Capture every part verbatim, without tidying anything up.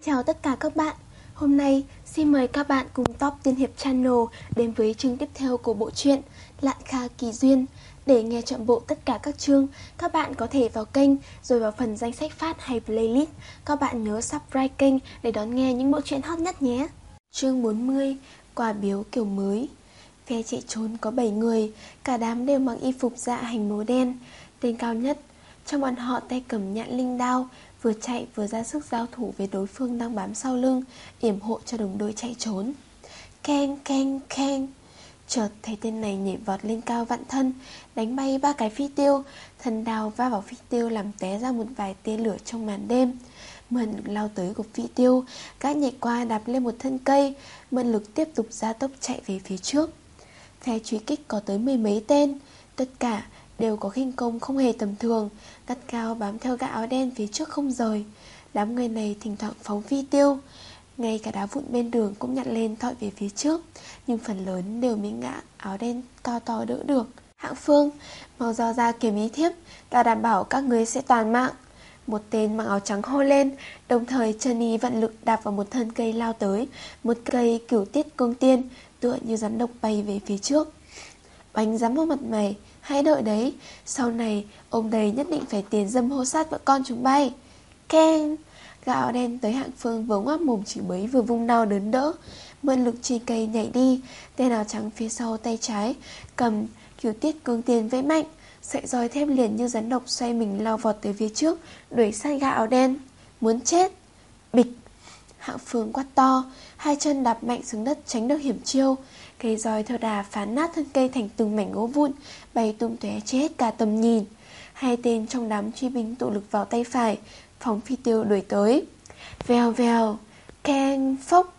Chào tất cả các bạn. Hôm nay xin mời các bạn cùng Top Tiên Hiệp Channel đến với chương tiếp theo của bộ truyện Lạn Kha Kỳ Duyên. Để nghe trọn bộ tất cả các chương, các bạn có thể vào kênh rồi vào phần danh sách phát hay playlist. Các bạn nhớ subscribe kênh để đón nghe những bộ truyện hot nhất nhé. Chương bốn mươi, quà biếu kiểu mới. Phe chạy trốn có bảy người, cả đám đều mặc y phục dạ hành màu đen. Tên cao nhất trong bọn họ tay cầm nhạn linh đao, vừa chạy vừa ra sức giao thủ với đối phương đang bám sau lưng, yểm hộ cho đồng đội chạy trốn. Keng keng keng. Chợt thấy tên này nhảy vọt lên cao vạn thân, đánh bay ba cái phi tiêu. Thần đao va vào phi tiêu làm té ra một vài tia lửa trong màn đêm. Mượn lực lao tới của phi tiêu, gã nhảy qua đạp lên một thân cây. Mượn lực tiếp tục gia tốc chạy về phía trước. Phe truy kích có tới mười mấy tên, tất cả đều có khinh công không hề tầm thường, gắt cao bám theo gã áo đen phía trước không rời. Đám người này thỉnh thoảng phóng phi tiêu, ngay cả đá vụn bên đường cũng nhặt lên thọi về phía trước, nhưng phần lớn đều bị gã áo đen cao to đỡ được. Hạng Phương, mau dò ra kiếm ý thiếp, ta đảm bảo các người sẽ toàn mạng. Một tên mặc áo trắng hô lên, đồng thời chân y vận lực đạp vào một thân cây lao tới. Một cây cửu tiết cương tiên tựa như rắn độc bay về phía trước. Bánh dám vào mặt mày, hãy đợi đấy, sau này ông đây nhất định phải tiền dâm hô sát vợ con chúng bay. Keng. Gã áo đen tới Hạng Phương vừa ngoác mồm chửi bới vừa vung đao đớn đỡ. Mượn lực trên cây nhảy đi. Tên áo trắng phía sau tay trái cầm cửu tiết cương tiên vẫy mạnh, sợi roi thép liền như rắn độc xoay mình lao vọt tới phía trước, đuổi sát gã áo đen. Muốn chết. Bịch. Hạng Phương quát to, hai chân đạp mạnh xuống đất tránh được hiểm chiêu. Cây roi theo đà phá nát thân cây thành từng mảnh gỗ vụn, bay tung tóe che hết cả tầm nhìn. Hai tên trong đám truy binh tụ lực vào tay phải, phóng phi tiêu đuổi tới. Vèo vèo, keng phốc.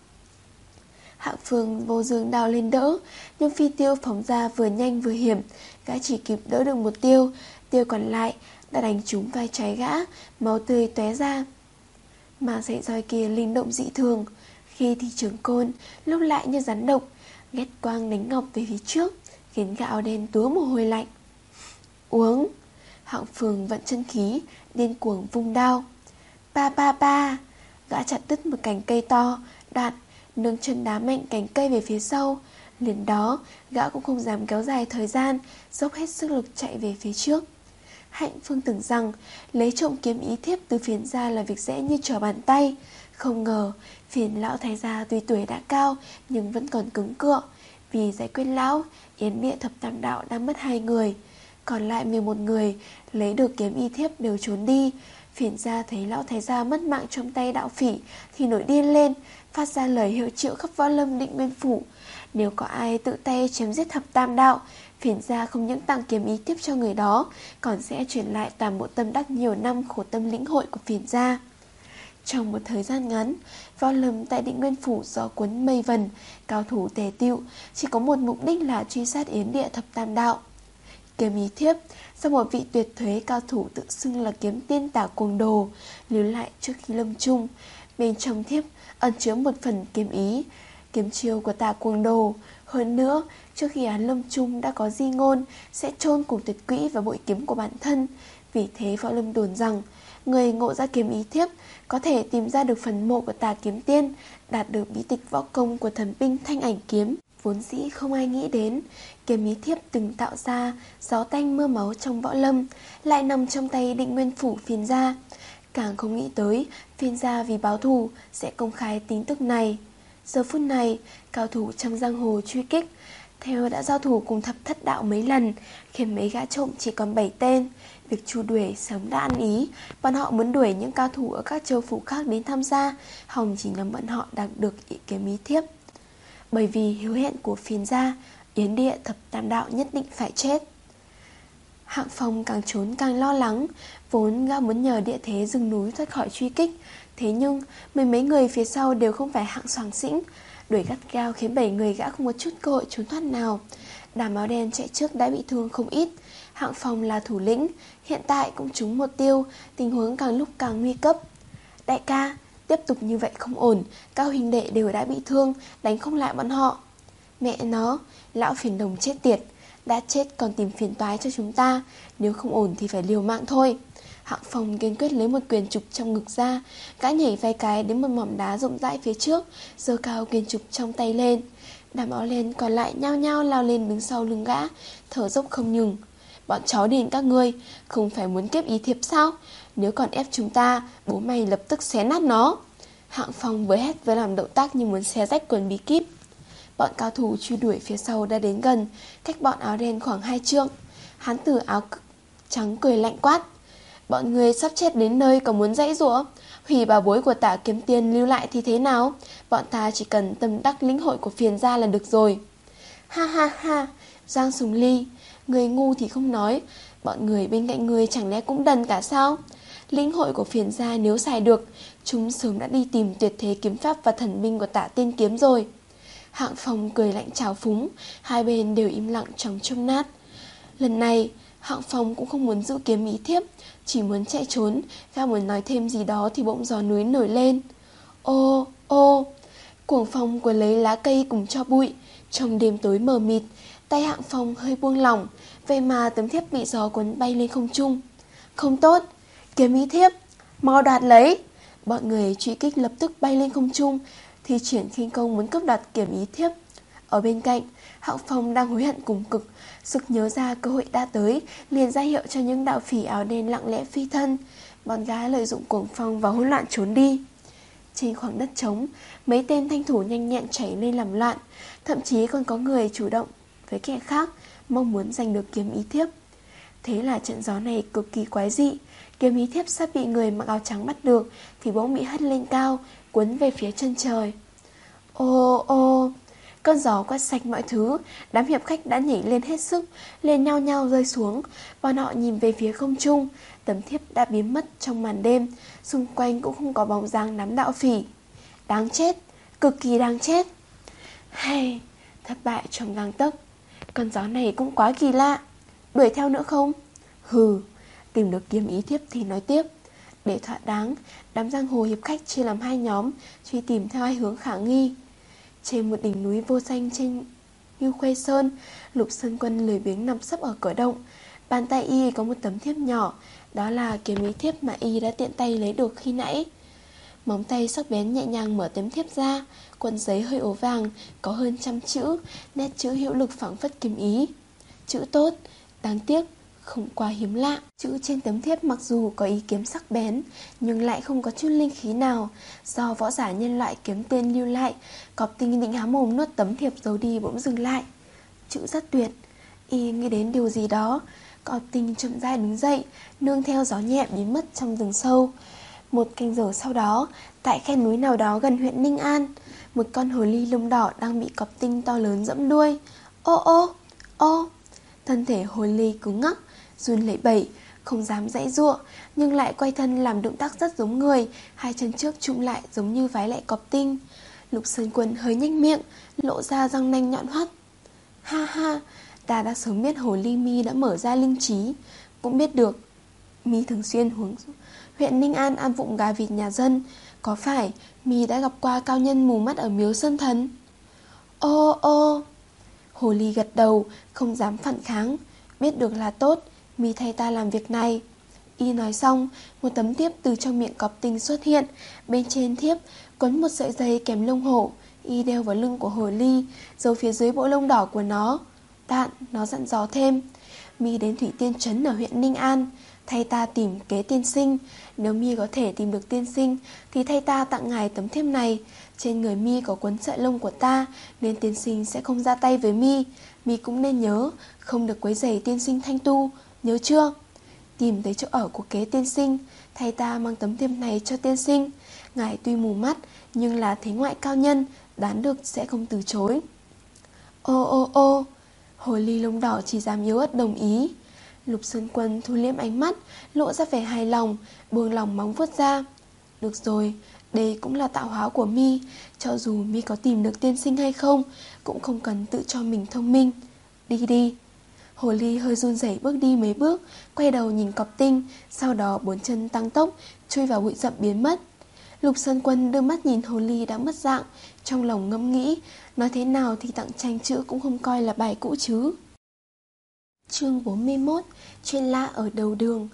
Hạng Phương vô dương đào lên đỡ, nhưng phi tiêu phóng ra vừa nhanh vừa hiểm, gã chỉ kịp đỡ được một tiêu, tiêu còn lại đã đánh trúng vai trái gã, máu tươi tóe ra. Mà sợi roi kia linh động dị thường, khi thì trường côn, lúc lại như rắn độc, ghét quang đánh ngọc về phía trước, khiến gã áo đen túa mồ hôi lạnh. Uống. Hạng Phương vận chân khí, điên cuồng vung đao. Pa pa pa. Gã chặt đứt một cành cây to, đoạn nâng chân đá mạnh cành cây về phía sau. Liền đó, gã cũng không dám kéo dài thời gian, dốc hết sức lực chạy về phía trước. Hạnh Phương tưởng rằng lấy trộm kiếm ý thiếp từ Phiền gia là việc dễ như trở bàn tay. Không ngờ Phiền lão thái gia tuy tuổi đã cao nhưng vẫn còn cứng cựa. Vì giải quyết lão, Yến Địa thập tam đạo đang mất hai người, còn lại mười một người lấy được kiếm y thiếp đều trốn đi. Phiền gia thấy lão thái gia mất mạng trong tay đạo phỉ thì nổi điên lên, phát ra lời hiệu triệu khắp võ lâm Định Nguyên phủ. Nếu có ai tự tay chém giết thập tam đạo, Phiền gia không những tặng kiếm ý tiếp cho người đó, còn sẽ truyền lại toàn bộ tâm đắc nhiều năm khổ tâm lĩnh hội của Phiền gia. Trong một thời gian ngắn, võ lâm tại Định Nguyên phủ gió cuốn mây vần, cao thủ tề tựu, chỉ có một mục đích là truy sát Yến Địa thập tam đạo. Kiếm ý thiếp do một vị tuyệt thuế cao thủ tự xưng là kiếm tiên Tả Cuồng Đồ lưu lại trước khi lâm chung. Bên trong thiếp ẩn chứa một phần kiếm ý, kiếm chiêu của Tả Cuồng Đồ. Hơn nữa, trước khi án lâm chung đã có di ngôn sẽ chôn cùng tuyệt quỹ và bội kiếm của bản thân. Vì thế võ lâm đồn rằng người ngộ ra kiếm ý thiếp có thể tìm ra được phần mộ của Tà kiếm tiên, đạt được bí tịch võ công của thần binh Thanh Ảnh kiếm. Vốn dĩ không ai nghĩ đến kiếm ý thiếp từng tạo ra gió tanh mưa máu trong võ lâm lại nằm trong tay Định Nguyên phủ Phiền gia. Càng không nghĩ tới Phiền gia vì báo thù sẽ công khai tin tức này. Giờ phút này, cao thủ trong giang hồ truy kích, theo đã giao thủ cùng thập thất đạo mấy lần, khiến mấy gã trộm chỉ còn bảy tên. Việc truy đuổi sớm đã ăn ý, bọn họ muốn đuổi những cao thủ ở các châu phủ khác đến tham gia, hòng chỉ nhằm bọn họ đạt được ý kiếm ý thiếp. Bởi vì hiếu hẹn của Phiền gia, Yến Địa thập tam đạo nhất định phải chết. Hạng Phong càng trốn càng lo lắng, vốn gã muốn nhờ địa thế rừng núi thoát khỏi truy kích. Thế nhưng mười mấy người phía sau đều không phải hạng soàng xĩnh, đuổi gắt gao khiến bảy người gã không có chút cơ hội trốn thoát nào. Đám áo đen chạy trước đã bị thương không ít. Hạng Phong là thủ lĩnh, hiện tại cũng trúng một tiêu, tình huống càng lúc càng nguy cấp. Đại ca, tiếp tục như vậy không ổn, các huynh đệ đều đã bị thương, đánh không lại bọn họ. Mẹ nó, lão Phiền đồng chết tiệt, đã chết còn tìm phiền toái cho chúng ta, nếu không ổn thì phải liều mạng thôi. Hạng Phong kiên quyết lấy một quyền trục trong ngực ra. Gã nhảy vài cái đến một mỏm đá rộng rãi phía trước, giơ cao quyền trục trong tay lên. Đám áo len còn lại nhao nhao lao lên đứng sau lưng gã, thở dốc không ngừng. Bọn chó điên các ngươi, không phải muốn kiếp ý thiếp sao? Nếu còn ép chúng ta, bố mày lập tức xé nát nó. Hạng Phong với hét với làm động tác như muốn xé rách quần bí kíp. Bọn cao thủ truy đuổi phía sau đã đến gần, cách bọn áo đen khoảng hai trượng. Hán tử áo trắng cười lạnh quát: bọn người sắp chết đến nơi còn muốn dãy giụa? Hủy bảo bối của Tả Kiếm Tiên lưu lại thì thế nào? Bọn ta chỉ cần tâm đắc lĩnh hội của phiền gia là được rồi. Ha ha ha, Giang Sùng Ly, người ngu thì không nói, bọn người bên cạnh người chẳng lẽ cũng đần cả sao? Lĩnh hội của phiền gia nếu xài được, chúng sớm đã đi tìm tuyệt thế kiếm pháp và thần binh của Tả Tiên Kiếm rồi. Hạng Phong cười lạnh trào phúng, hai bên đều im lặng trong chốc nát. Lần này, Hạng Phong cũng không muốn giữ kiếm ý thiếp, chỉ muốn chạy trốn. Gã muốn nói thêm gì đó thì bỗng gió núi nổi lên. Ô, ô, cuồng phong cuốn lấy lá cây cùng cho bụi. Trong đêm tối mờ mịt, tay Hạng Phong hơi buông lỏng, vậy mà tấm thiếp bị gió cuốn bay lên không trung. Không tốt, kiếm ý thiếp, mau đoạt lấy. Bọn người truy kích lập tức bay lên không trung, thi triển khinh công muốn cướp đoạt kiếm ý thiếp. Ở bên cạnh, Hạng Phong đang hối hận cùng cực, sực nhớ ra cơ hội đã tới, liền ra hiệu cho những đạo phỉ áo đen lặng lẽ phi thân. Bọn gái lợi dụng cuồng phong và hỗn loạn trốn đi. Trên khoảng đất trống, mấy tên thanh thủ nhanh nhẹn chảy lên làm loạn, thậm chí còn có người chủ động với kẻ khác, mong muốn giành được kiếm ý thiếp. Thế là trận gió này cực kỳ quái dị. Kiếm ý thiếp sắp bị người mặc áo trắng bắt được thì bỗng bị hất lên cao, cuốn về phía chân trời. Ô ô, cơn gió quét sạch mọi thứ. Đám hiệp khách đã nhảy lên hết sức, liền nhao nhao rơi xuống. Bọn họ nhìn về phía không trung, tấm thiếp đã biến mất trong màn đêm, xung quanh cũng không có bóng dáng đám đạo phỉ. Đáng chết, cực kỳ đáng chết. Hay, thất bại trong gang tấc. Cơn gió này cũng quá kỳ lạ. Đuổi theo nữa không? Hừ, tìm được kiếm ý thiếp thì nói tiếp. Để thỏa đáng, đám giang hồ hiệp khách chia làm hai nhóm, truy tìm theo hai hướng khả nghi. Trên một đỉnh núi vô danh trên Như Khuê Sơn, Lục Sơn Quân lười biếng nằm sấp ở cửa động. Bàn tay y có một tấm thiếp nhỏ, đó là kiếm ý thiếp mà y đã tiện tay lấy được khi nãy. Móng tay sắc bén nhẹ nhàng mở tấm thiếp ra, cuộn giấy hơi ố vàng, có hơn trăm chữ, nét chữ hữu lực phảng phất kiếm ý. Chữ tốt, đáng tiếc, không quá hiếm lạ. Chữ trên tấm thiếp mặc dù có ý kiếm sắc bén, nhưng lại không có chút linh khí nào. Do võ giả nhân loại kiếm tên lưu lại, Cọp Tinh định há mồm nuốt tấm thiệp giấu đi bỗng dừng lại. Chữ rất tuyệt. Y nghĩ đến điều gì đó. Cọp Tinh chậm rãi đứng dậy, nương theo gió nhẹ biến mất trong rừng sâu. Một canh giờ sau đó, tại khe núi nào đó gần huyện Ninh An, một con hồ ly lông đỏ đang bị Cọp Tinh to lớn giẫm đuôi. Ô ô, ô. Thân thể hồ ly cứng ngắc, run lẩy bẩy, không dám giãy giụa, nhưng lại quay thân làm động tác rất giống người, hai chân trước chụm lại giống như vái lại Cọp Tinh. Lục Sơn Quân hơi nhếch miệng, lộ ra răng nanh nhọn hoắt. Ha ha, ta đã sớm biết hồ ly mi đã mở ra linh trí, cũng biết được mi thường xuyên hướng huyện Ninh An ăn vụng gà vịt nhà dân. Có phải mi đã gặp qua cao nhân mù mắt ở miếu Sơn Thần? Ô ô. Hồ ly gật đầu, không dám phản kháng. Biết được là tốt, mi thay ta làm việc này. Y nói xong, một tấm thiếp từ trong miệng Cọp Tinh xuất hiện. Bên trên thiếp quấn một sợi dây kèm lông hổ. Y đeo vào lưng của hồ ly, giấu phía dưới bộ lông đỏ của nó. Đạn, nó dặn dò thêm. Mi đến Thủy Tiên Trấn ở huyện Ninh An, thay ta tìm kế tiên sinh. Nếu mi có thể tìm được tiên sinh thì thay ta tặng ngài tấm thiếp này. Trên người mi có quấn sợi lông của ta, nên tiên sinh sẽ không ra tay với mi. Mi cũng nên nhớ không được quấy rầy tiên sinh thanh tu, nhớ chưa? Tìm tới chỗ ở của kế tiên sinh, thay ta mang tấm thiếp này cho tiên sinh. Ngài tuy mù mắt nhưng là thế ngoại cao nhân, đoán được sẽ không từ chối. Ô ô ô. Hồ ly lông đỏ chỉ dám yếu ớt đồng ý. Lục Sơn Quân thu liễm ánh mắt, lộ ra vẻ hài lòng, buông lòng móng vuốt ra. Được rồi, đây cũng là tạo hóa của mi. Cho dù mi có tìm được tiên sinh hay không, cũng không cần tự cho mình thông minh. Đi đi. Hồ ly hơi run rẩy bước đi mấy bước, quay đầu nhìn Cọp Tinh, sau đó bốn chân tăng tốc, chui vào bụi rậm biến mất. Lục Sơn Quân đưa mắt nhìn hồ ly đã mất dạng, trong lòng ngẫm nghĩ, nói thế nào thì tặng tranh chữ cũng không coi là bài cũ chứ. Chương bốn mươi mốt. Chuyện lạ ở đầu đường.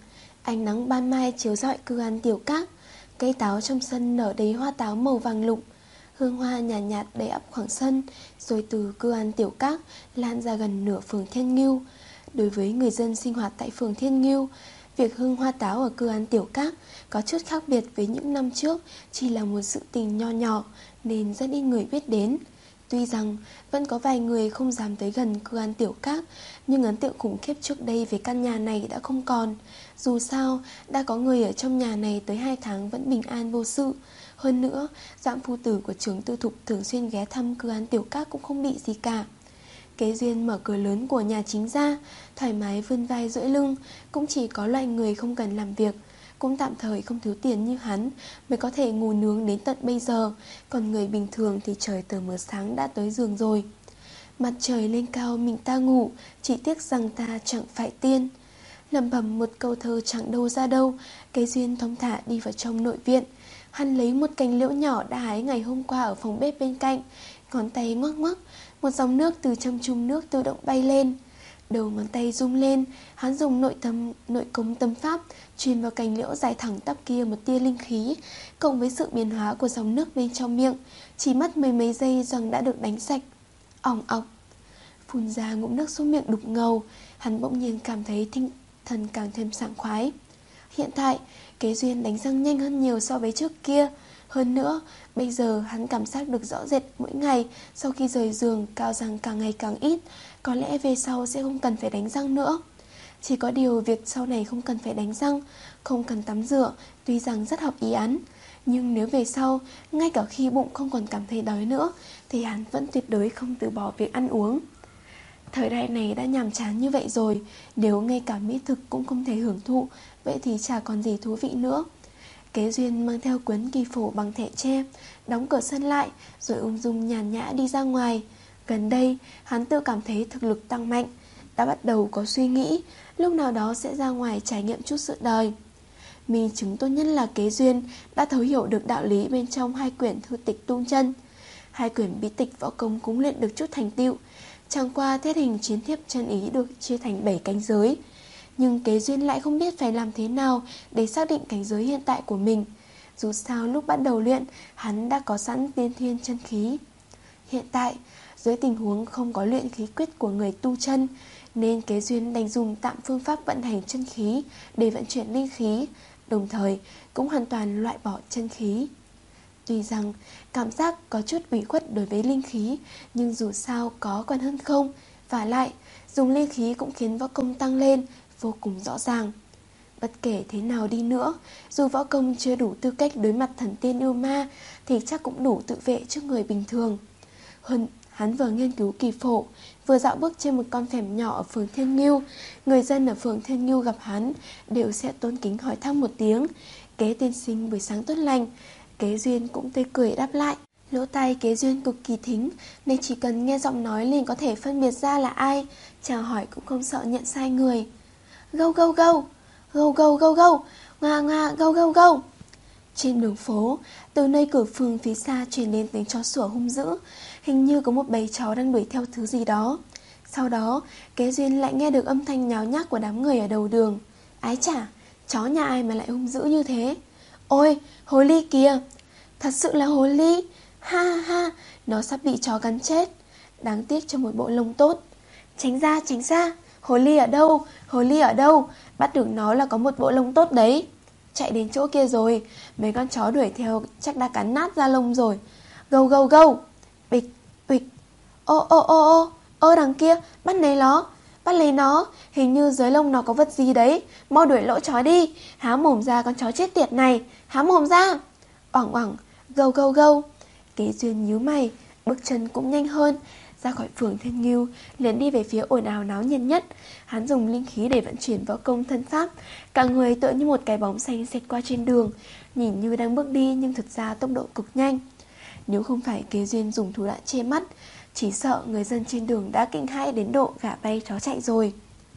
Ánh nắng ban mai chiếu rọi cư án Tiểu Các. Cây táo trong sân nở đầy hoa táo màu vàng lục. Hương hoa nhàn nhạt, nhạt đầy ắp khoảng sân, rồi từ cư án Tiểu Các lan ra gần nửa phường Thiên Ngưu. Đối với người dân sinh hoạt tại phường Thiên Ngưu, việc hương hoa táo ở cư án Tiểu Các có chút khác biệt với những năm trước, chỉ là một sự tình nho nhỏ nên rất ít người biết đến. Tuy rằng vẫn có vài người không dám tới gần cư án Tiểu Các, nhưng ấn tượng khủng khiếp trước đây về căn nhà này đã không còn. Dù sao, đã có người ở trong nhà này tới hai tháng vẫn bình an vô sự. Hơn nữa, Doãn phu tử của trưởng tư thục thường xuyên ghé thăm cư án Tiểu Các cũng không bị gì cả. Kế Duyên mở cửa lớn của nhà chính ra, thoải mái vươn vai duỗi lưng. Cũng chỉ có loại người không cần làm việc, cũng tạm thời không thiếu tiền như hắn mới có thể ngủ nướng đến tận bây giờ. Còn người bình thường thì trời tờ mờ sáng đã tới giường rồi. Mặt trời lên cao mình ta ngủ, chỉ tiếc rằng ta chẳng phải tiên. Lẩm bẩm một câu thơ chẳng đâu ra đâu, Kế Duyên thong thả đi vào trong nội viện. Hắn lấy một cành liễu nhỏ đã hái ngày hôm qua ở phòng bếp bên cạnh, ngón tay ngoắc ngoắc, một dòng nước từ trong chum nước tự động bay lên. Đầu ngón tay rung lên, hắn dùng nội tâm nội công tâm pháp truyền vào cành liễu dài thẳng tắp kia một tia linh khí, cộng với sự biến hóa của dòng nước bên trong miệng, chỉ mất mấy mấy giây rằng đã được đánh sạch. Ỏng ọc, phun ra ngụm nước xuống miệng đục ngầu, hắn bỗng nhiên cảm thấy tinh thần càng thêm sảng khoái. Hiện tại, Kế Duyên đánh răng nhanh hơn nhiều so với trước kia. Hơn nữa, bây giờ hắn cảm giác được rõ rệt mỗi ngày sau khi rời giường cao răng càng ngày càng ít. Có lẽ về sau sẽ không cần phải đánh răng nữa. Chỉ có điều việc sau này không cần phải đánh răng, không cần tắm rửa, tuy rằng rất hợp ý hắn. Nhưng nếu về sau, ngay cả khi bụng không còn cảm thấy đói nữa, thì hắn vẫn tuyệt đối không từ bỏ việc ăn uống. Thời đại này đã nhàm chán như vậy rồi, nếu ngay cả mỹ thực cũng không thể hưởng thụ, vậy thì chả còn gì thú vị nữa. Kế Duyên mang theo cuốn kỳ phổ bằng thẻ tre, đóng cửa sân lại, rồi ung dung nhàn nhã đi ra ngoài. Gần đây, hắn tự cảm thấy thực lực tăng mạnh, đã bắt đầu có suy nghĩ, lúc nào đó sẽ ra ngoài trải nghiệm chút sự đời. Minh chứng tốt nhất là Kế Duyên đã thấu hiểu được đạo lý bên trong hai quyển thư tịch tu chân. Hai quyển bí tịch võ công cũng luyện được chút thành tựu. Chẳng qua thiết hình chiến thiếp chân ý được chia thành bảy cánh giới. Nhưng Kế Duyên lại không biết phải làm thế nào để xác định cảnh giới hiện tại của mình. Dù sao lúc bắt đầu luyện, hắn đã có sẵn tiên thiên chân khí. Hiện tại, dưới tình huống không có luyện khí quyết của người tu chân, nên Kế Duyên đành dùng tạm phương pháp vận hành chân khí để vận chuyển linh khí, đồng thời cũng hoàn toàn loại bỏ chân khí. Tuy rằng cảm giác có chút ủy khuất đối với linh khí, nhưng dù sao có còn hơn không. Và lại, dùng linh khí cũng khiến võ công tăng lên, vô cùng rõ ràng. Bất kể thế nào đi nữa, dù võ công chưa đủ tư cách đối mặt thần tiên yêu ma, thì chắc cũng đủ tự vệ trước người bình thường. Hơn, hắn vừa nghiên cứu kỳ phổ, vừa dạo bước trên một con phèm nhỏ ở phường Thiên Ngưu. Người dân ở phường Thiên Ngưu gặp hắn đều sẽ tôn kính hỏi thăm một tiếng: Kế tiên sinh buổi sáng tốt lành. Kế Duyên cũng tươi cười đáp lại. Lỗ tai Kế Duyên cực kỳ thính, nên chỉ cần nghe giọng nói liền có thể phân biệt ra là ai. Chào hỏi cũng không sợ nhận sai người. Gâu gâu gâu, gâu gâu gâu gâu, ngoa ngoa gâu gâu gâu. Trên đường phố, từ nơi cửa phường phía xa truyền đến tiếng chó sủa hung dữ. Hình như có một bầy chó đang đuổi theo thứ gì đó. Sau đó, Kế Duyên lại nghe được âm thanh nháo nhác của đám người ở đầu đường. Ái chả, chó nhà ai mà lại hung dữ như thế? Ôi, hồ ly kìa! Thật sự là hồ ly! Ha ha, nó sắp bị chó cắn chết. Đáng tiếc cho một bộ lông tốt. Tránh ra, tránh ra! Hồ ly ở đâu? Hồ ly ở đâu? Bắt được nó là có một bộ lông tốt đấy. Chạy đến chỗ kia rồi, mấy con chó đuổi theo chắc đã cắn nát da lông rồi. Gâu gâu gâu! Bịch, bịch! Ô ô ô ô! Ô đằng kia, bắt lấy nó! Bắt lấy nó! Hình như dưới lông nó có vật gì đấy. Mau đuổi lỗ chó đi! Há mồm ra con chó chết tiệt này! Há mồm ra! Oảng oảng! Gâu gâu gâu! Kế Duyên nhíu mày, bước chân cũng nhanh hơn. Ra khỏi phường Thiên Ngưu, liền đi về phía ồn ào náo nhiệt nhất. Hắn dùng linh khí để vận chuyển võ công thân pháp, cả người tựa như một cái bóng xanh xẹt qua trên đường, nhìn như đang bước đi nhưng thực ra tốc độ cực nhanh. Nếu không phải Kế Duyên dùng thủ đoạn che mắt, chỉ sợ người dân trên đường đã kinh hãi đến độ gà bay chó chạy rồi.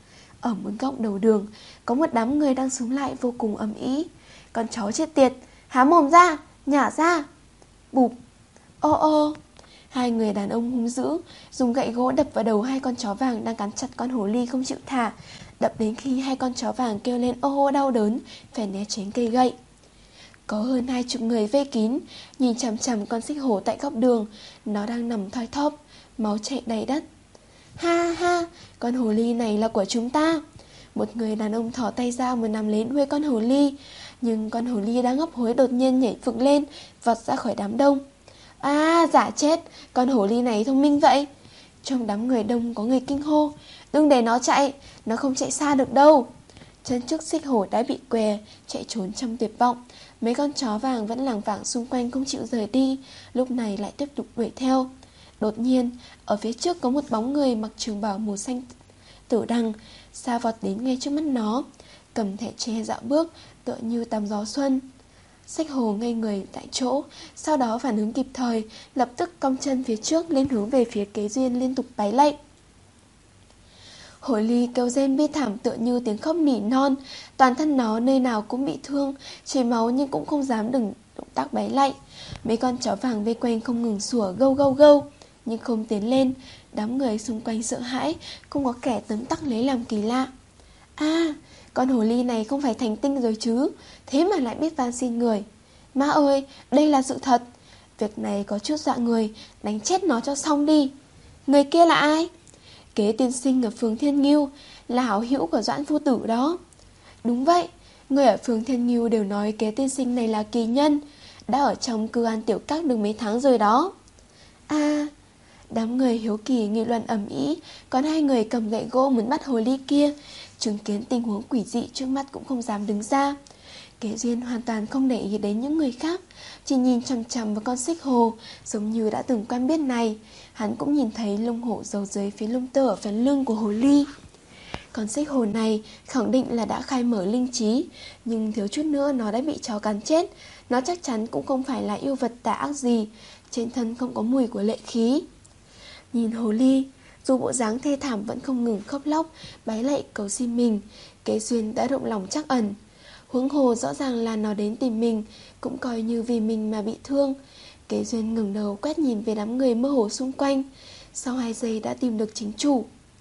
Ở một góc đầu đường, có một đám người đang xúm lại vô cùng ầm ĩ. Con chó chết tiệt, há mồm ra, nhả ra! Bụp! Ô ô! Hai người đàn ông hung dữ dùng gậy gỗ đập vào đầu hai con chó vàng đang cắn chặt con hồ ly không chịu thả. đập đến khi hai con chó vàng kêu lên ô ô đau đớn, phải né tránh cây gậy. Có hơn hai chục người vây kín, nhìn chằm chằm con xích hổ tại góc đường. Nó đang nằm thoi thóp, máu chảy đầy đất. Ha ha, con hồ ly này là của chúng ta. Một người đàn ông thò tay ra muốn nắm lấy đuôi con hồ ly, nhưng con hồ ly đang hấp hối đột nhiên nhảy phượng lên, vọt ra khỏi đám đông. À, giả chết, con hồ ly này thông minh vậy. Trong đám người đông có người kinh hô, đừng để nó chạy, nó không chạy xa được đâu. Chân trước xích hổ đã bị què, chạy trốn trong tuyệt vọng. Mấy con chó vàng vẫn lảng vảng xung quanh không chịu rời đi, lúc này lại tiếp tục đuổi theo. Đột nhiên, ở phía trước có một bóng người mặc trường bào màu xanh tử đằng, xa vọt đến ngay trước mắt nó, cầm thẻ tre dạo bước, tựa như tắm gió xuân. Xích hổ ngây người tại chỗ, sau đó phản ứng kịp thời, lập tức cong chân phía trước lên hướng về phía Kế Duyên, liên tục bái lạy. Hồ ly kêu rên bi thảm tựa như tiếng khóc nỉ non, toàn thân nó nơi nào cũng bị thương, chảy máu nhưng cũng không dám đừng động tác bái lạy. Mấy con chó vàng vây quanh không ngừng sủa gâu gâu gâu, nhưng không tiến lên. Đám người xung quanh sợ hãi, không có kẻ tấm tắc lấy làm kỳ lạ. À, con hồ ly này không phải thành tinh rồi chứ, thế mà lại biết van xin người. Má ơi, đây là sự thật. Việc này có chút dọa người, đánh chết nó cho xong đi. Người kia là ai? Kế tiên sinh ở phường Thiên Ngưu, là hảo hữu của Doãn phu tử đó. Đúng vậy, người ở phường Thiên Ngưu đều nói kế tiên sinh này là kỳ nhân, đã ở trong cư an tiểu các được mấy tháng rồi đó. À, đám người hiếu kỳ nghị luận ầm ĩ, còn hai người cầm gậy gỗ muốn bắt hồ ly kia, chứng kiến tình huống quỷ dị trước mắt cũng không dám đứng ra. Kế Duyên hoàn toàn không để ý đến những người khác, chỉ nhìn chằm chằm vào con xích hổ, giống như đã từng quen biết này. Hắn cũng nhìn thấy lông hổ giấu dưới phía lông tơ ở phần lưng của hồ ly. Con xích hổ này khẳng định là đã khai mở linh trí, nhưng thiếu chút nữa nó đã bị chó cắn chết. Nó chắc chắn cũng không phải là yêu vật tà ác gì, trên thân không có mùi của lệ khí. Nhìn hồ ly, dù bộ dáng thê thảm vẫn không ngừng khóc lóc, bái lạy cầu xin mình, Kế Duyên đã động lòng trắc ẩn. Huống hồ rõ ràng là nó đến tìm mình, cũng coi như vì mình mà bị thương. Kế Duyên ngẩng đầu quét nhìn về đám người mơ hồ xung quanh, sau hai giây đã tìm được chính chủ.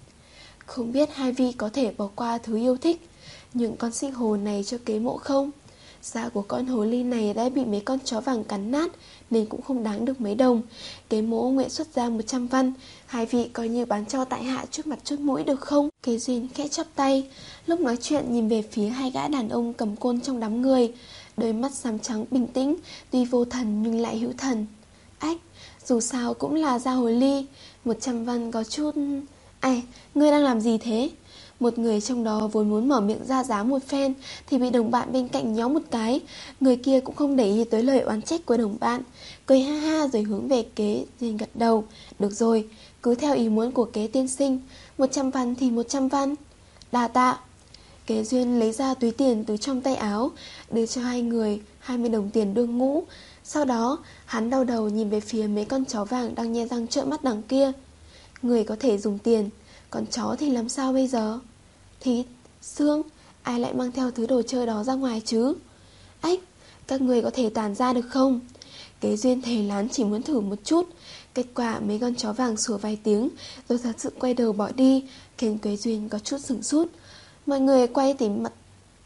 Không biết hai vị có thể bỏ qua thứ yêu thích những con xích hồ này cho Kế Mộ không? Da của con hồ ly này đã bị mấy con chó vàng cắn nát, nên cũng không đáng được mấy đồng. Kế Mộ nguyện xuất ra một trăm văn, hai vị coi như bán cho tại hạ trước mặt trước mũi được không? Kế Duyên khẽ chắp tay, lúc nói chuyện nhìn về phía hai gã đàn ông cầm côn trong đám người, đôi mắt xám trắng bình tĩnh, tuy vô thần nhưng lại hữu thần. Ách, dù sao cũng là da hồ ly, một trăm văn có chút... Ai, ngươi đang làm gì thế? Một người trong đó vốn muốn mở miệng ra giá một phen thì bị đồng bạn bên cạnh nhéo một cái. Người kia cũng không để ý tới lời oán trách của đồng bạn, cười ha ha rồi hướng về Kế Duyên gật đầu. Được rồi, cứ theo ý muốn của Kế tiên sinh, một trăm văn thì một trăm văn. Đà tạ. Kế Duyên lấy ra túi tiền từ trong tay áo, đưa cho hai người hai mươi đồng tiền đương ngũ. Sau đó hắn đau đầu nhìn về phía mấy con chó vàng đang nhe răng trợn mắt đằng kia. Người có thể dùng tiền, còn chó thì làm sao bây giờ? Thịt, xương, ai lại mang theo thứ đồ chơi đó ra ngoài chứ? Ách, các người có thể tản ra được không? Kế Duyên thề lán chỉ muốn thử một chút. Kết quả mấy con chó vàng sủa vài tiếng rồi thật sự quay đầu bỏ đi, khiến Kế Duyên có chút sửng sốt. Mọi người quay tìm mặt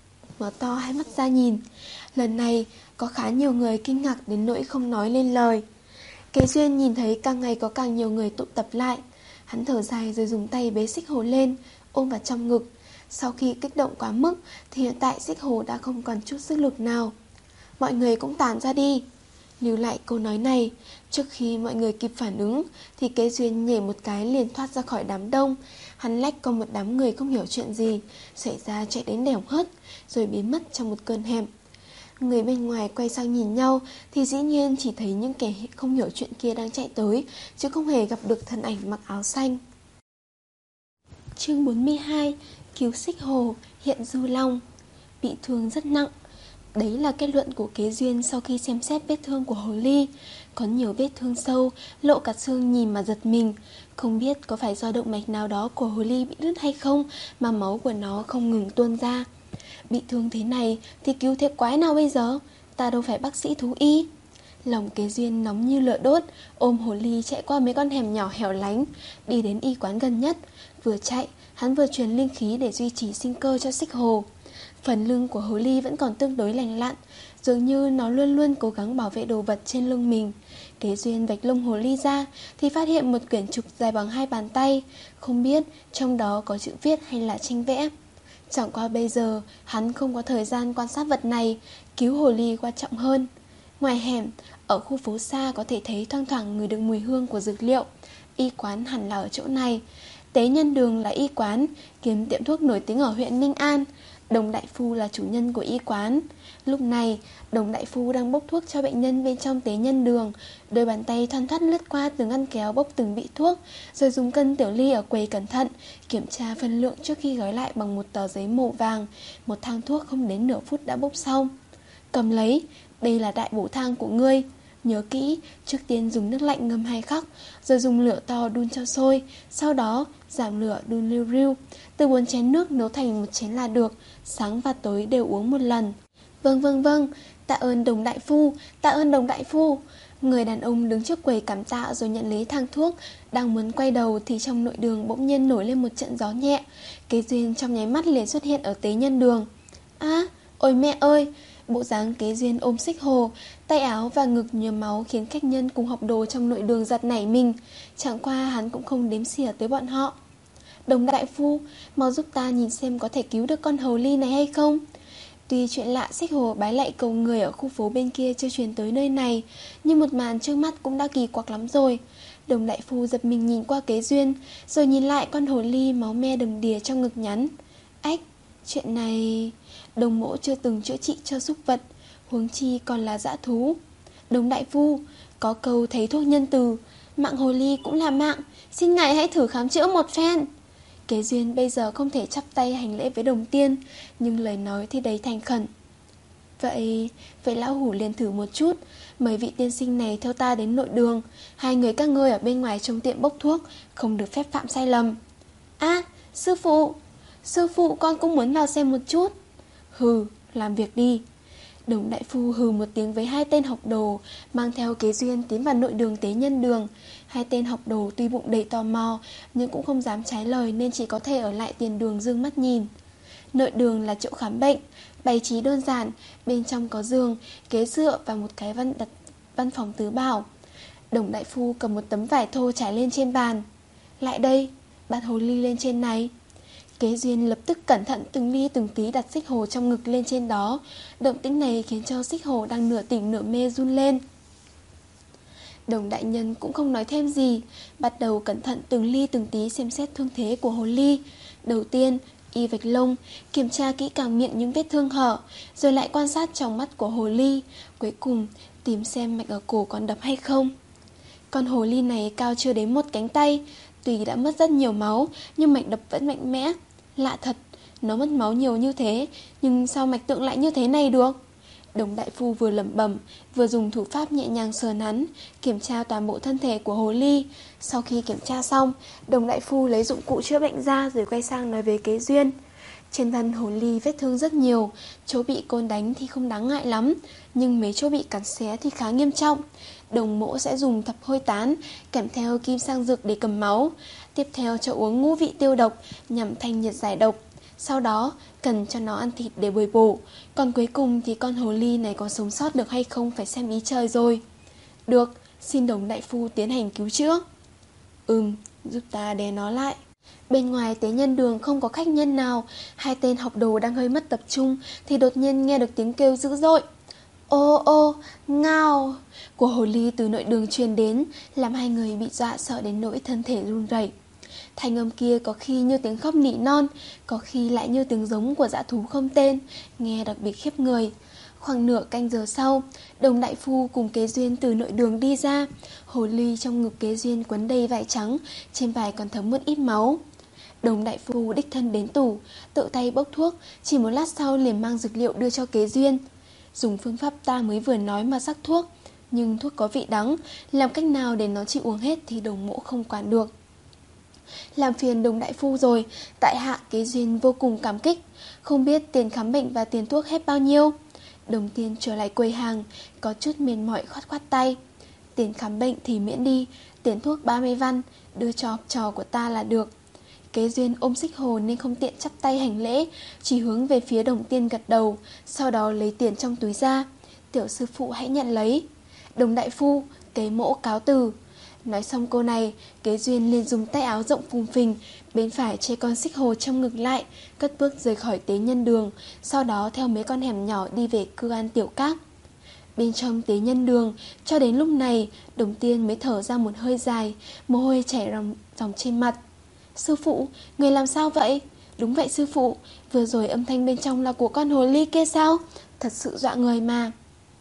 mở to hai mắt ra nhìn. Lần này có khá nhiều người kinh ngạc đến nỗi không nói lên lời. Kế Duyên nhìn thấy càng ngày có càng nhiều người tụ tập lại. Hắn thở dài rồi dùng tay bế xích hổ lên, ôm vào trong ngực. Sau khi kích động quá mức thì hiện tại xích hổ đã không còn chút sức lực nào. Mọi người cũng tản ra đi. Lưu lại câu nói này, trước khi mọi người kịp phản ứng thì Kế Duyên nhảy một cái liền thoát ra khỏi đám đông. Hắn lách qua một đám người không hiểu chuyện gì, xảy ra chạy đến đẻo hớt, rồi biến mất trong một cơn hẻm. Người bên ngoài quay sang nhìn nhau thì dĩ nhiên chỉ thấy những kẻ không hiểu chuyện kia đang chạy tới, chứ không hề gặp được thân ảnh mặc áo xanh. Chương bốn mươi hai. Cứu xích hổ, hiện dư long. Bị thương rất nặng. Đấy là kết luận của Kế Duyên sau khi xem xét vết thương của hồ ly. Có nhiều vết thương sâu, lộ cả xương nhìn mà giật mình. Không biết có phải do động mạch nào đó của hồ ly bị đứt hay không mà máu của nó không ngừng tuôn ra. Bị thương thế này thì cứu thế quái nào bây giờ? Ta đâu phải bác sĩ thú y. Lòng Kế Duyên nóng như lửa đốt, ôm hồ ly chạy qua mấy con hẻm nhỏ hẻo lánh, đi đến y quán gần nhất. Vừa chạy, hắn vừa truyền linh khí để duy trì sinh cơ cho xích hồ. Phần lưng của hồ ly vẫn còn tương đối lành lặn, dường như nó luôn luôn cố gắng bảo vệ đồ vật trên lưng mình. Kế Duyên vạch lông hồ ly ra thì phát hiện một quyển trục dài bằng hai bàn tay, không biết trong đó có chữ viết hay là tranh vẽ. Chẳng qua bây giờ hắn không có thời gian quan sát vật này, cứu hồ ly quan trọng hơn. Ngoài hẻm, ở khu phố xa có thể thấy thoang thoảng ngửi được mùi hương của dược liệu. Y quán hẳn là ở chỗ này. Tế Nhân Đường là y quán, kiếm tiệm thuốc nổi tiếng ở huyện Ninh An. Đồng đại phu là chủ nhân của y quán. Lúc này, Đồng đại phu đang bốc thuốc cho bệnh nhân bên trong Tế Nhân Đường. Đôi bàn tay thoăn thoắt lướt qua từng ngăn kéo bốc từng vị thuốc, rồi dùng cân tiểu ly ở quầy cẩn thận kiểm tra phân lượng trước khi gói lại bằng một tờ giấy màu vàng. Một thang thuốc không đến nửa phút đã bốc xong. Cầm lấy, đây là đại bổ thang của ngươi. Nhớ kỹ, trước tiên dùng nước lạnh ngâm hai khắc, rồi dùng lửa to đun cho sôi. Sau đó giảm lửa đun liu riu. Từ bốn chén nước nấu thành một chén là được. Sáng và tối đều uống một lần. Vâng vâng vâng, tạ ơn Đồng đại phu, tạ ơn Đồng đại phu. Người đàn ông đứng trước quầy cảm tạ rồi nhận lấy thang thuốc. Đang muốn quay đầu thì trong nội đường bỗng nhiên nổi lên một trận gió nhẹ. Kế Duyên trong nháy mắt liền xuất hiện ở Tế Nhân Đường. Á, ôi mẹ ơi! Bộ dáng Kế Duyên ôm xích hồ, tay áo và ngực nhuốm máu khiến khách nhân cùng học đồ trong nội đường giật nảy mình. Chẳng qua hắn cũng không đếm xỉa tới bọn họ. Đồng đại phu, mau giúp ta nhìn xem có thể cứu được con hồ ly này hay không. Tuy chuyện lạ xích hồ bái lạy cầu người ở khu phố bên kia chưa truyền tới nơi này, nhưng một màn trước mắt cũng đã kỳ quặc lắm rồi. Đồng đại phu giật mình nhìn qua Kế Duyên, rồi nhìn lại con hồ ly máu me đầm đìa trong ngực nhắn. Ách, chuyện này... Đồng mỗ chưa từng chữa trị cho súc vật, huống chi còn là dã thú. Đồng đại phu, có câu thấy thuốc nhân từ, mạng hồ ly cũng là mạng, xin ngài hãy thử khám chữa một phen. Kế Duyên bây giờ không thể chắp tay hành lễ với Đồng Tiên, nhưng lời nói thì đầy thành khẩn. Vậy, vậy lão hủ liền thử một chút. Mấy vị tiên sinh này theo ta đến nội đường. Hai người các ngươi ở bên ngoài trong tiệm bốc thuốc, không được phép phạm sai lầm. À, sư phụ, sư phụ con cũng muốn vào xem một chút. Hừ, làm việc đi. Đồng đại phu hừ một tiếng với hai tên học đồ, mang theo Kế Duyên tiến vào nội đường Tế Nhân Đường. Hai tên học đồ tuy bụng đầy tò mò, nhưng cũng không dám trái lời nên chỉ có thể ở lại tiền đường dương mắt nhìn. Nội đường là chỗ khám bệnh, bày trí đơn giản, bên trong có giường, ghế dựa và một cái văn đặt văn phòng tứ bảo. Đồng đại phu cầm một tấm vải thô trải lên trên bàn. Lại đây, đặt hồ ly lên trên này. Kế Duyên lập tức cẩn thận từng ly từng tí đặt xích hồ trong ngực lên trên đó. Động tĩnh này khiến cho xích hồ đang nửa tỉnh nửa mê run lên. Đồng đại nhân cũng không nói thêm gì, bắt đầu cẩn thận từng ly từng tí xem xét thương thế của hồ ly. Đầu tiên, y vạch lông, kiểm tra kỹ càng miệng những vết thương hở, rồi lại quan sát trong mắt của hồ ly. Cuối cùng, tìm xem mạch ở cổ còn đập hay không. Con hồ ly này cao chưa đến một cánh tay, tuy đã mất rất nhiều máu, nhưng mạch đập vẫn mạnh mẽ. Lạ thật, nó mất máu nhiều như thế, nhưng sao mạch tượng lại như thế này được? Đồng đại phu vừa lẩm bẩm, vừa dùng thủ pháp nhẹ nhàng sờ nắn, kiểm tra toàn bộ thân thể của hồ ly. Sau khi kiểm tra xong, đồng đại phu lấy dụng cụ chữa bệnh ra rồi quay sang nói với Kế Duyên. Trên thân hồ ly vết thương rất nhiều, chỗ bị côn đánh thì không đáng ngại lắm, nhưng mấy chỗ bị cắn xé thì khá nghiêm trọng. Đồng mỗ sẽ dùng thập hôi tán kèm theo kim sang dược để cầm máu. Tiếp theo cho uống ngũ vị tiêu độc nhằm thanh nhiệt giải độc. Sau đó cần cho nó ăn thịt để bồi bổ. Còn cuối cùng thì con hồ ly này có sống sót được hay không phải xem ý trời rồi. Được, xin đồng đại phu tiến hành cứu chữa. Ừm, giúp ta đè nó lại. Bên ngoài Tế Nhân Đường không có khách nhân nào. Hai tên học đồ đang hơi mất tập trung thì đột nhiên nghe được tiếng kêu dữ dội. Ô ô, ngao của hồ ly từ nội đường truyền đến, làm hai người bị dọa sợ đến nỗi thân thể run rẩy. Thanh âm kia có khi như tiếng khóc nỉ non, có khi lại như tiếng giống của dã thú không tên, nghe đặc biệt khiếp người. Khoảng nửa canh giờ sau, Đồng đại phu cùng Kế Duyên từ nội đường đi ra. Hồ ly trong ngực Kế Duyên quấn đầy vải trắng, trên vải còn thấm một ít máu. Đồng đại phu đích thân đến tủ, tự tay bốc thuốc, chỉ một lát sau liền mang dược liệu đưa cho Kế Duyên. Dùng phương pháp ta mới vừa nói mà sắc thuốc, nhưng thuốc có vị đắng, làm cách nào để nó chịu uống hết thì đồng mộ không quản được. Làm phiền Đồng đại phu rồi, tại hạ Kế Duyên vô cùng cảm kích. Không biết tiền khám bệnh và tiền thuốc hết bao nhiêu. Đồng Tiên trở lại quầy hàng, có chút mệt mỏi khoát khoát tay. Tiền khám bệnh thì miễn đi, tiền thuốc ba mươi văn, đưa cho học trò của ta là được. Kế Duyên ôm Xích Hồ nên không tiện chắp tay hành lễ, chỉ hướng về phía Đồng Tiên gật đầu, sau đó lấy tiền trong túi ra. Tiểu sư phụ hãy nhận lấy. Đồng đại phu, Kế mỗ cáo từ. Nói xong câu này, Kế Duyên liền dùng tay áo rộng phùng phình, bên phải che con Xích Hồ trong ngực lại, cất bước rời khỏi Tế Nhân Đường, sau đó theo mấy con hẻm nhỏ đi về Cư An Tiểu Các. Bên trong Tế Nhân Đường, cho đến lúc này, Đồng Tiên mới thở ra một hơi dài, mồ hôi chảy ròng, ròng trên mặt. Sư phụ, người làm sao vậy? Đúng vậy sư phụ, vừa rồi âm thanh bên trong là của con hồ ly kia sao? Thật sự dọa người mà.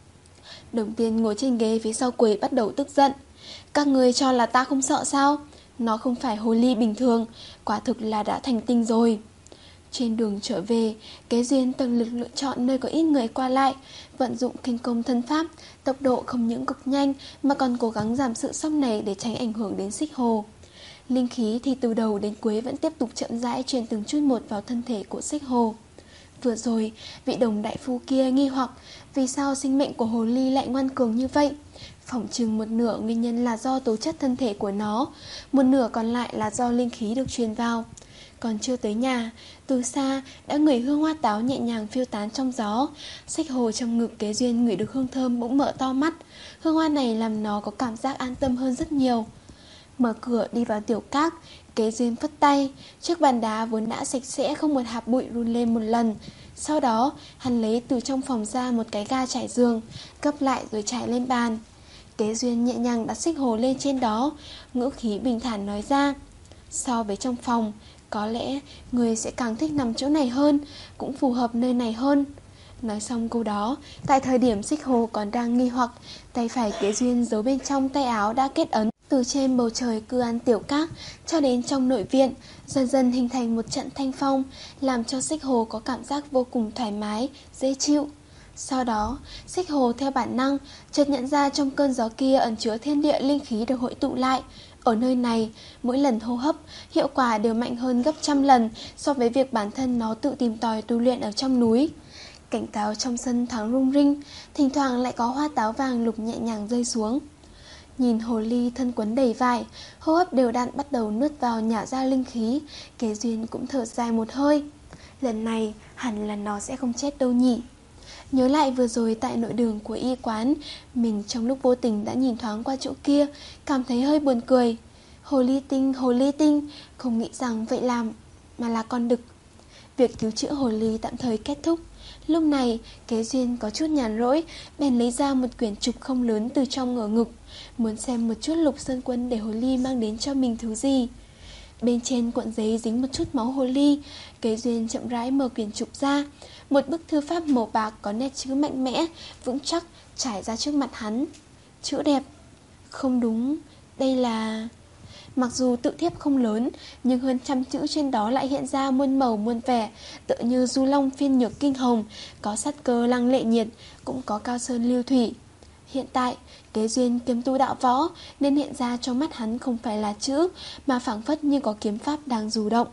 Đồng Tiên ngồi trên ghế phía sau quầy bắt đầu tức giận. Các người cho là ta không sợ sao? Nó không phải hồ ly bình thường, quả thực là đã thành tinh rồi. Trên đường trở về, Kế Duyên tận lực lựa chọn nơi có ít người qua lại, vận dụng kinh công thân pháp, tốc độ không những cực nhanh mà còn cố gắng giảm sự sốc này để tránh ảnh hưởng đến Xích Hồ. Linh khí thì từ đầu đến cuối vẫn tiếp tục chậm rãi truyền từng chút một vào thân thể của Xích Hồ. Vừa rồi, vị Đồng đại phu kia nghi hoặc vì sao sinh mệnh của hồ ly lại ngoan cường như vậy. Phỏng chừng một nửa nguyên nhân là do tố chất thân thể của nó, một nửa còn lại là do linh khí được truyền vào. Còn chưa tới nhà, từ xa đã ngửi hương hoa táo nhẹ nhàng phiêu tán trong gió. Xích Hồ trong ngực Kế Duyên ngửi được hương thơm bỗng mở to mắt. Hương hoa này làm nó có cảm giác an tâm hơn rất nhiều. Mở cửa đi vào Tiểu Các, Kế Duyên phất tay, chiếc bàn đá vốn đã sạch sẽ không một hạt bụi run lên một lần. Sau đó, hắn lấy từ trong phòng ra một cái ga trải giường, gấp lại rồi trải lên bàn. Kế Duyên nhẹ nhàng đặt Xích Hồ lên trên đó, ngữ khí bình thản nói ra. So với trong phòng, có lẽ người sẽ càng thích nằm chỗ này hơn, cũng phù hợp nơi này hơn. Nói xong câu đó, tại thời điểm Xích Hồ còn đang nghi hoặc, tay phải Kế Duyên giấu bên trong tay áo đã kết ấn. Từ trên bầu trời Cư An Tiểu Các cho đến trong nội viện, dần dần hình thành một trận thanh phong, làm cho Xích Hồ có cảm giác vô cùng thoải mái, dễ chịu. Sau đó, Xích Hồ theo bản năng chợt nhận ra trong cơn gió kia ẩn chứa thiên địa linh khí được hội tụ lại. Ở nơi này, mỗi lần hô hấp, hiệu quả đều mạnh hơn gấp trăm lần so với việc bản thân nó tự tìm tòi tu luyện ở trong núi. Cảnh táo trong sân thoáng rung rinh, thỉnh thoảng lại có hoa táo vàng lục nhẹ nhàng rơi xuống. Nhìn hồ ly thân quấn đầy vải, hô hấp đều đặn bắt đầu nuốt vào nhả ra linh khí, Kế Duyên cũng thở dài một hơi. Lần này hẳn là nó sẽ không chết đâu nhỉ. Nhớ lại vừa rồi tại nội đường của y quán, mình trong lúc vô tình đã nhìn thoáng qua chỗ kia, cảm thấy hơi buồn cười. Hồ ly tinh, hồ ly tinh, không nghĩ rằng vậy làm mà là con đực. Việc cứu chữa hồ ly tạm thời kết thúc. Lúc này, Kế Duyên có chút nhàn rỗi, bèn lấy ra một quyển trục không lớn từ trong ngửa ngực, muốn xem một chút Lục Sơn Quân để hồ ly mang đến cho mình thứ gì. Bên trên cuộn giấy dính một chút máu hồ ly, Kế Duyên chậm rãi mở quyển trục ra. Một bức thư pháp màu bạc có nét chữ mạnh mẽ, vững chắc trải ra trước mặt hắn. Chữ đẹp. Không đúng, đây là... Mặc dù tự thiếp không lớn, nhưng hơn trăm chữ trên đó lại hiện ra muôn màu muôn vẻ, tựa như du long phiên nhược kinh hồng, có sát cơ lăng lệ nhiệt, cũng có cao sơn lưu thủy. Hiện tại, Kế Duyên kiếm tu đạo võ, nên hiện ra trong mắt hắn không phải là chữ, mà phảng phất như có kiếm pháp đang du động.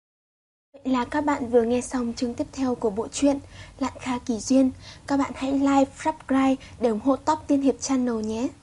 Vậy là các bạn vừa nghe xong chương tiếp theo của bộ truyện Lạn Kha Kỳ Duyên. Các bạn hãy like, subscribe để ủng hộ Top Tiên Hiệp Channel nhé.